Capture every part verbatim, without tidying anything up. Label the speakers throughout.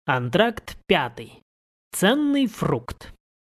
Speaker 1: Антракт пятый. Ценный фрукт.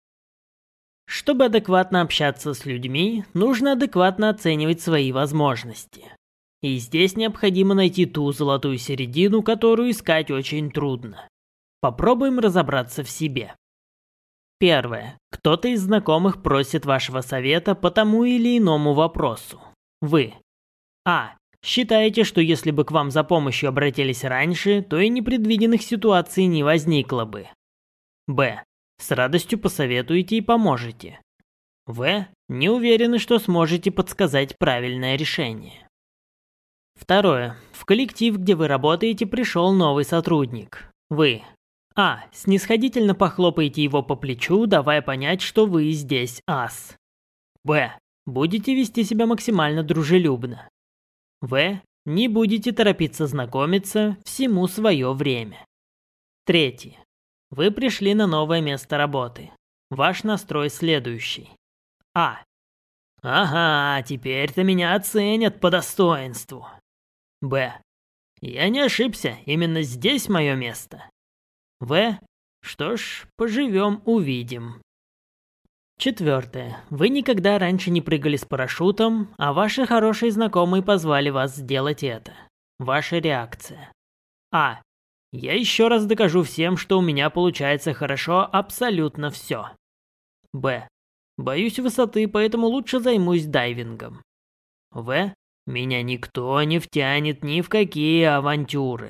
Speaker 1: Чтобы адекватно общаться с людьми, нужно адекватно оценивать свои возможности. И здесь необходимо найти ту золотую середину, которую искать очень трудно. Попробуем разобраться в себе. Первое. Кто-то из знакомых просит вашего совета по тому или иному вопросу. Вы. А. Считаете, что если бы к вам за помощью обратились раньше, то и непредвиденных ситуаций не возникло бы. Б. С радостью посоветуете и поможете. В. Не уверены, что сможете подсказать правильное решение. Второе. В коллектив, где вы работаете, пришел новый сотрудник. Вы. А. Снисходительно похлопаете его по плечу, давая понять, что вы здесь ас. Б. Будете вести себя максимально дружелюбно. В. Не будете торопиться знакомиться, всему свое время. Третье. Вы пришли на новое место работы. Ваш настрой следующий. А. Ага, теперь-то меня оценят по достоинству. Б. Я не ошибся, именно здесь мое место. В. Что ж, поживем, увидим. Четвертое. Вы никогда раньше не прыгали с парашютом, а ваши хорошие знакомые позвали вас сделать это. Ваша реакция. А. Я еще раз докажу всем, что у меня получается хорошо абсолютно все. Б. Боюсь высоты, поэтому лучше займусь дайвингом. В. Меня никто не втянет ни в какие авантюры.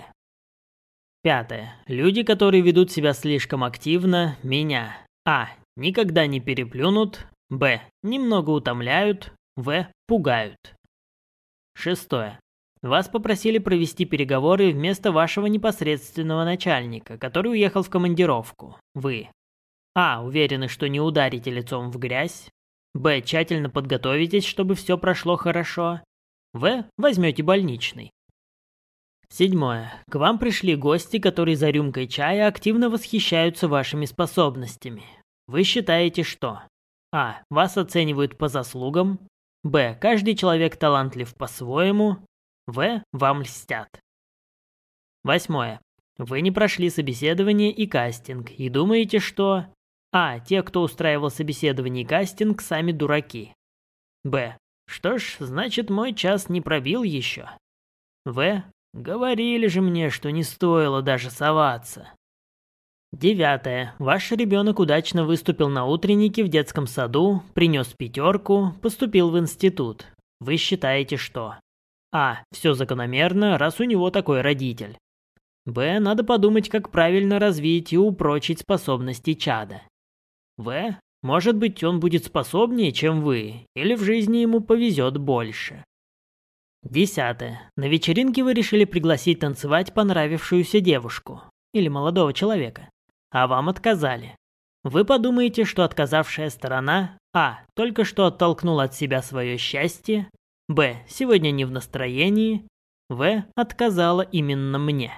Speaker 1: Пятое. Люди, которые ведут себя слишком активно, меня. А. Никогда не переплюнут. Б. Немного утомляют. В. Пугают. Шестое. Вас попросили провести переговоры вместо вашего непосредственного начальника, который уехал в командировку. Вы. А. Уверены, что не ударите лицом в грязь. Б. Тщательно подготовитесь, чтобы все прошло хорошо. В. Возьмете больничный. Седьмое. К вам пришли гости, которые за рюмкой чая активно восхищаются вашими способностями. Вы считаете, что А. Вас оценивают по заслугам. Б. Каждый человек талантлив по-своему. В. Вам льстят. Восьмое. Вы не прошли собеседование и кастинг и думаете, что А. Те, кто устраивал собеседование и кастинг, сами дураки. Б. Что ж, значит, мой час не пробил еще. В. Говорили же мне, что не стоило даже соваться. Девятое. Ваш ребенок удачно выступил на утреннике в детском саду, принес пятерку, поступил в институт. Вы считаете, что А. Все закономерно, раз у него такой родитель. Б. Надо подумать, как правильно развить и упрочить способности чада. В. Может быть, он будет способнее, чем вы, или в жизни ему повезет больше. Десятое. На вечеринке вы решили пригласить танцевать понравившуюся девушку или молодого человека, а вам отказали. Вы подумаете, что отказавшая сторона А. Только что оттолкнула от себя свое счастье. Б. Сегодня не в настроении. В. Отказала именно мне.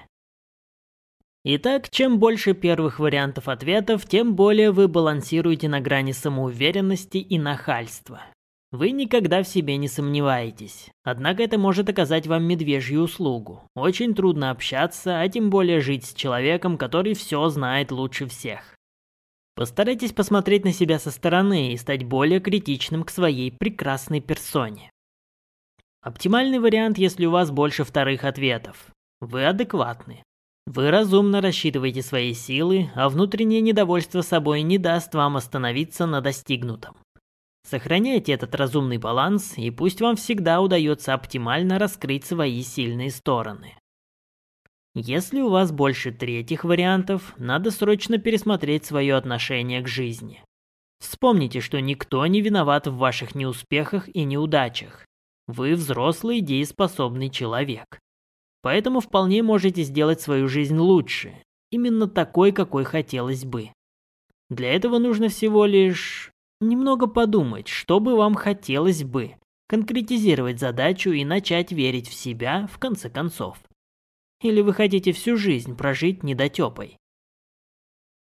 Speaker 1: Итак, чем больше первых вариантов ответов, тем более вы балансируете на грани самоуверенности и нахальства. Вы никогда в себе не сомневаетесь, однако это может оказать вам медвежью услугу. Очень трудно общаться, а тем более жить с человеком, который все знает лучше всех. Постарайтесь посмотреть на себя со стороны и стать более критичным к своей прекрасной персоне. Оптимальный вариант, если у вас больше вторых ответов. Вы адекватны. Вы разумно рассчитываете свои силы, а внутреннее недовольство собой не даст вам остановиться на достигнутом. Сохраняйте этот разумный баланс, и пусть вам всегда удается оптимально раскрыть свои сильные стороны. Если у вас больше третьих вариантов, надо срочно пересмотреть свое отношение к жизни. Вспомните, что никто не виноват в ваших неуспехах и неудачах. Вы взрослый, дееспособный человек. Поэтому вполне можете сделать свою жизнь лучше, именно такой, какой хотелось бы. Для этого нужно всего лишь немного подумать, что бы вам хотелось бы, конкретизировать задачу и начать верить в себя в конце концов. Или вы хотите всю жизнь прожить недотепой?